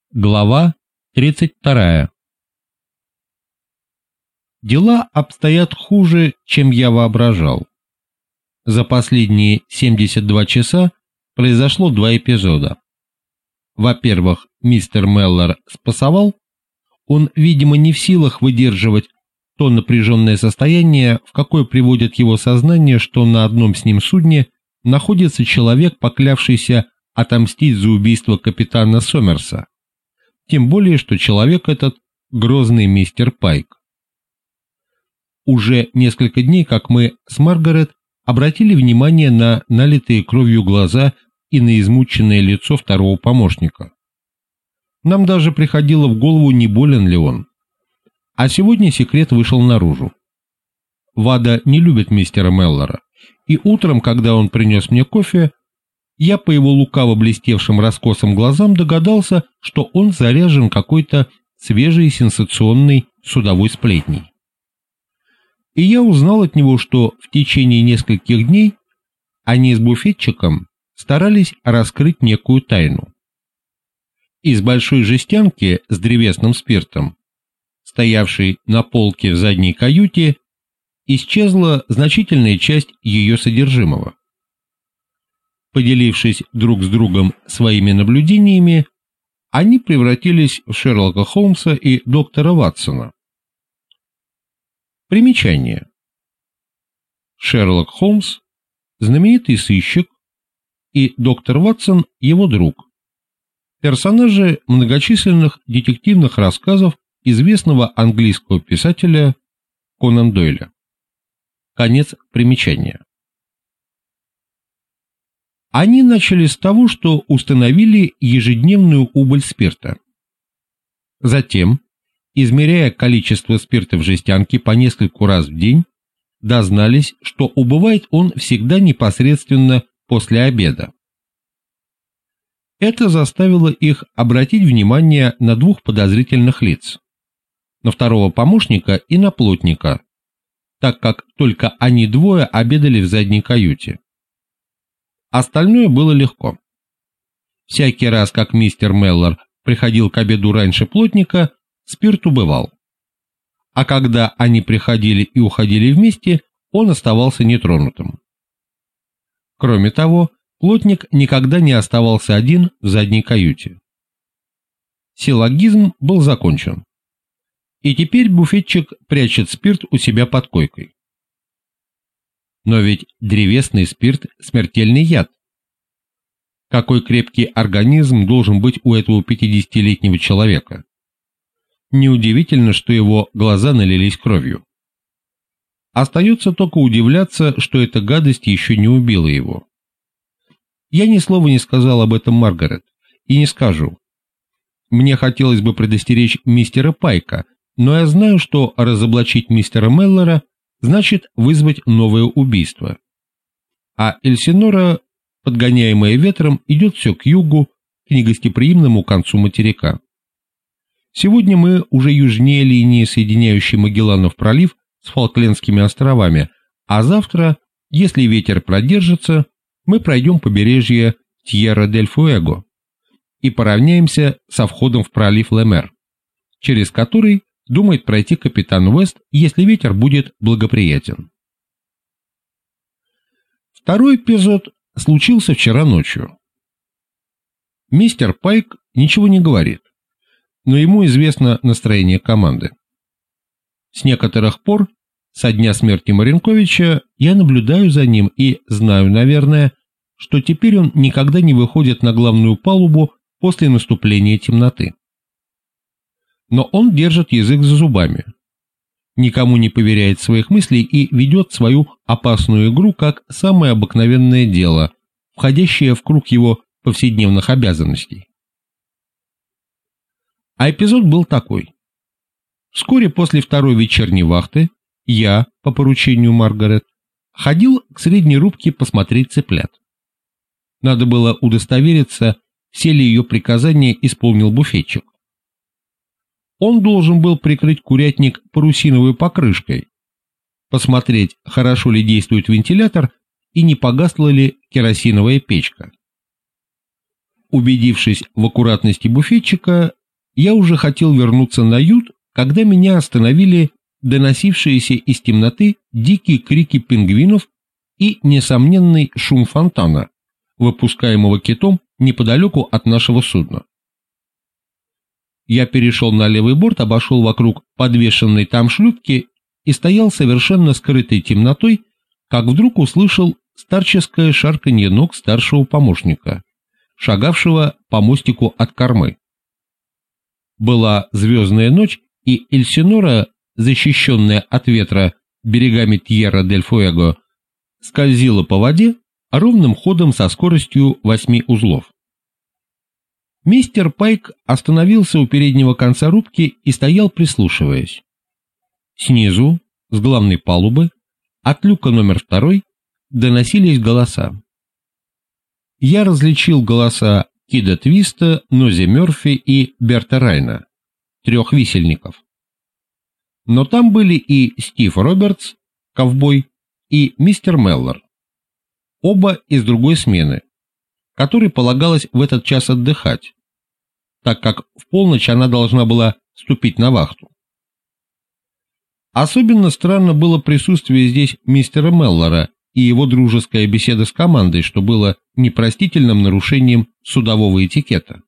Глава 32. Дела обстоят хуже, чем я воображал. За последние 72 часа произошло два эпизода. Во-первых, мистер Меллор спасовал. Он, видимо, не в силах выдерживать то напряженное состояние, в какое приводит его сознание, что на одном с ним судне находится человек, поклявшийся отомстить за убийство капитана Сомерса. Тем более, что человек этот – грозный мистер Пайк. Уже несколько дней, как мы с Маргарет обратили внимание на налитые кровью глаза и на измученное лицо второго помощника. Нам даже приходило в голову, не болен ли он. А сегодня секрет вышел наружу. Вада не любит мистера Меллора, и утром, когда он принес мне кофе, я по его лукаво блестевшим раскосым глазам догадался, что он заряжен какой-то свежей сенсационной судовой сплетней. И я узнал от него, что в течение нескольких дней они с буфетчиком старались раскрыть некую тайну. Из большой жестянки с древесным спиртом, стоявшей на полке в задней каюте, исчезла значительная часть ее содержимого. Поделившись друг с другом своими наблюдениями, они превратились в Шерлока Холмса и доктора Ватсона. Примечание. Шерлок Холмс – знаменитый сыщик, и доктор Ватсон – его друг. Персонажи многочисленных детективных рассказов известного английского писателя Конан Дойля. Конец примечания. Они начали с того, что установили ежедневную убыль спирта. Затем, измеряя количество спирта в жестянке по нескольку раз в день, дознались, что убывает он всегда непосредственно после обеда. Это заставило их обратить внимание на двух подозрительных лиц, на второго помощника и на плотника, так как только они двое обедали в задней каюте. Остальное было легко. Всякий раз, как мистер Меллор приходил к обеду раньше плотника, спирт убывал. А когда они приходили и уходили вместе, он оставался нетронутым. Кроме того, плотник никогда не оставался один в задней каюте. Силлогизм был закончен. И теперь буфетчик прячет спирт у себя под койкой. Но ведь древесный спирт – смертельный яд. Какой крепкий организм должен быть у этого 50-летнего человека? Неудивительно, что его глаза налились кровью. Остается только удивляться, что эта гадость еще не убила его. Я ни слова не сказал об этом Маргарет, и не скажу. Мне хотелось бы предостеречь мистера Пайка, но я знаю, что разоблачить мистера Меллора значит вызвать новое убийство. А Эльсинора, подгоняемая ветром, идет все к югу, к негостеприимному концу материка. Сегодня мы уже южнее линии, соединяющей Магелланов пролив с Фолклендскими островами, а завтра, если ветер продержится, мы пройдем побережье Тьерра-дель-Фуэго и поравняемся со входом в пролив Ле-Мер, через который думает пройти капитан Уэст, если ветер будет благоприятен. Второй эпизод случился вчера ночью. Мистер Пайк ничего не говорит, но ему известно настроение команды. С некоторых пор, со дня смерти Маринковича, я наблюдаю за ним и знаю, наверное, что теперь он никогда не выходит на главную палубу после наступления темноты. Но он держит язык за зубами, никому не поверяет своих мыслей и ведет свою опасную игру как самое обыкновенное дело, входящее в круг его повседневных обязанностей. А эпизод был такой. Вскоре после второй вечерней вахты я, по поручению Маргарет, ходил к средней рубке посмотреть цыплят. Надо было удостовериться, все ли ее приказания исполнил буфетчик. Он должен был прикрыть курятник парусиновой покрышкой, посмотреть, хорошо ли действует вентилятор и не погасла ли керосиновая печка. Убедившись в аккуратности буфетчика, я уже хотел вернуться на ют, когда меня остановили доносившиеся из темноты дикие крики пингвинов и несомненный шум фонтана, выпускаемого китом неподалеку от нашего судна. Я перешел на левый борт, обошел вокруг подвешенной там шлюпки и стоял совершенно скрытой темнотой, как вдруг услышал старческое шарканье ног старшего помощника, шагавшего по мостику от кормы. Была звездная ночь, и Эльсинора, защищенная от ветра берегами Тьерра-дель-Фуэго, скользила по воде ровным ходом со скоростью 8 узлов. Мистер Пайк остановился у переднего конца рубки и стоял, прислушиваясь. Снизу, с главной палубы, от люка номер 2, доносились голоса. Я различил голоса Кида Твиста, Нози Мёрфи и Берта Райна, 3 висельников. Но там были и Стив Робертс, ковбой, и мистер Меллор, оба из другой смены, которой полагалось в этот час отдыхать, так как в полночь она должна была вступить на вахту. Особенно странно было присутствие здесь мистера Меллора и его дружеская беседа с командой, что было непростительным нарушением судового этикета.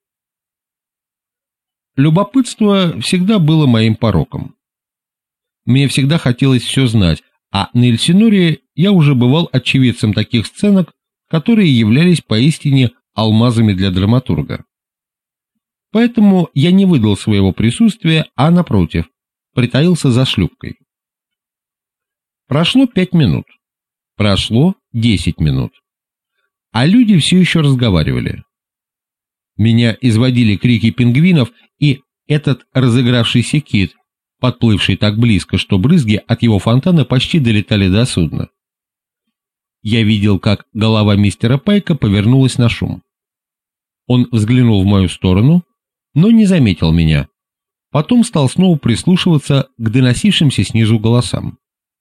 Любопытство всегда было моим пороком. Мне всегда хотелось все знать, а на Эльсиноре я уже бывал очевидцем таких сценок, которые являлись поистине алмазами для драматурга. Поэтому я не выдал своего присутствия, а, напротив, притаился за шлюпкой. Прошло 5 минут. Прошло 10 минут. А люди все еще разговаривали. Меня изводили крики пингвинов и этот разыгравшийся кит, подплывший так близко, что брызги от его фонтана почти долетали до судна. Я видел, как голова мистера Пайка повернулась на шум. Он взглянул в мою сторону, но не заметил меня. Потом стал снова прислушиваться к доносившимся снизу голосам.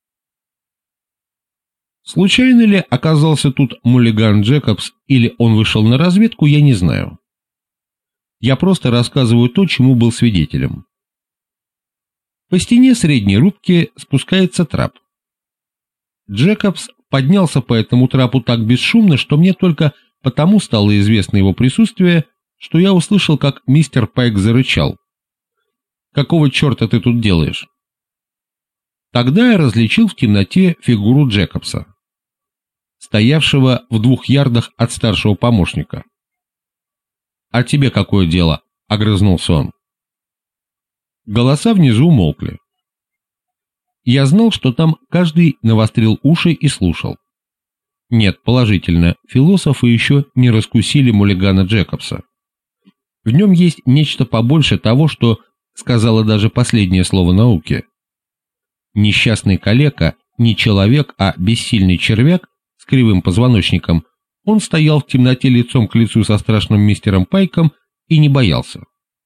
Случайно ли оказался тут Муллиган Джекобс или он вышел на разведку, я не знаю. Я просто рассказываю то, чему был свидетелем. По стене средней рубки спускается трап. Джекобс поднялся по этому трапу так бесшумно, что мне только потому стало известно его присутствие, что я услышал, как мистер Пайк зарычал. «Какого черта ты тут делаешь?» Тогда я различил в темноте фигуру Джекобса, стоявшего в 2 ярдах от старшего помощника. «А тебе какое дело?» — огрызнулся он. Голоса внизу умолкли. Я знал, что там каждый навострил уши и слушал. Нет, положительно, философы еще не раскусили Муллигана Джекобса. В нем есть нечто побольше того, что сказала даже последнее слово науки. Несчастный калека, не человек, а бессильный червяк с кривым позвоночником, он стоял в темноте лицом к лицу со страшным мистером Пайком и не боялся.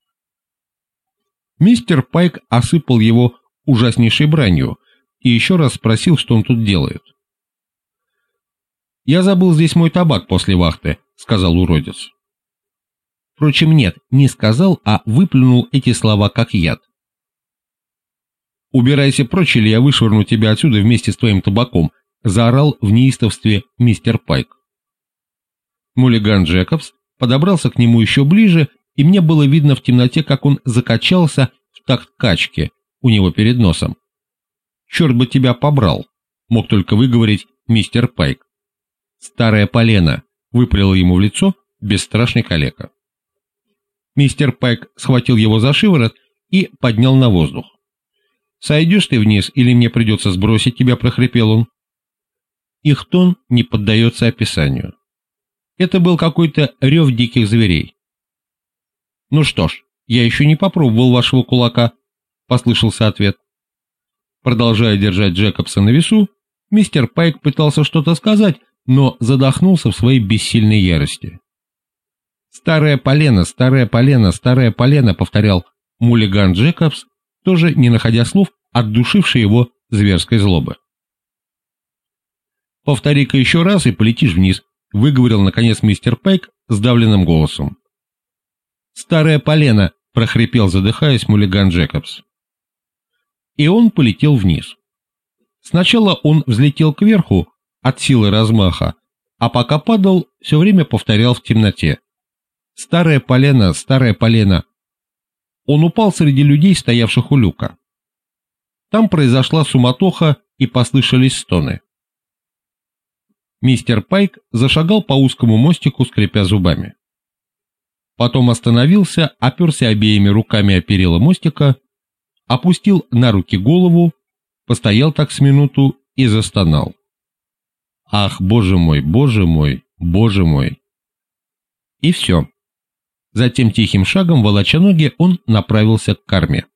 Мистер Пайк осыпал его ужаснейшей бранью и еще раз спросил, что он тут делает. «Я забыл здесь мой табак после вахты», — сказал уродец. Впрочем, нет, не сказал, а выплюнул эти слова как яд. «Убирайся прочь, или я вышвырну тебя отсюда вместе с твоим табаком», — заорал в неистовстве мистер Пайк. Муллиган Джекобс подобрался к нему еще ближе, и мне было видно в темноте, как он закачался в такт качки у него перед носом. «Черт бы тебя побрал», — мог только выговорить мистер Пайк. «Старое полено», — выпалил ему в лицо бесстрашный калека. Мистер Пайк схватил его за шиворот и поднял на воздух. «Сойдешь ты вниз, или мне придется сбросить тебя», — прохрипел он. Их тон не поддается описанию. Это был какой-то рев диких зверей. «Ну что ж, я еще не попробовал вашего кулака», — послышался ответ. Продолжая держать Джекобса на весу, мистер Пайк пытался что-то сказать, но задохнулся в своей бессильной ярости. «Старое полено, старое полено, старое полено», — повторял Муллиган Джекобс, тоже не находя слов, отдушивший его зверской злобы. «Повтори-ка еще раз и полетишь вниз», — выговорил наконец мистер Пайк сдавленным голосом. «Старое полено», прохрипел, задыхаясь, Муллиган Джекобс. И он полетел вниз. Сначала он взлетел кверху от силы размаха, а пока падал, все время повторял в темноте: «Старое полено, старое полено». Он упал среди людей, стоявших у люка. Там произошла суматоха и послышались стоны. Мистер Пайк зашагал по узкому мостику, скрипя зубами. Потом остановился, оперся обеими руками о перила мостика, опустил на руки голову, постоял так с минуту и застонал. «Ах, боже мой, боже мой, боже мой!» И все. Затем тихим шагом, волоча ноги, он направился к корме.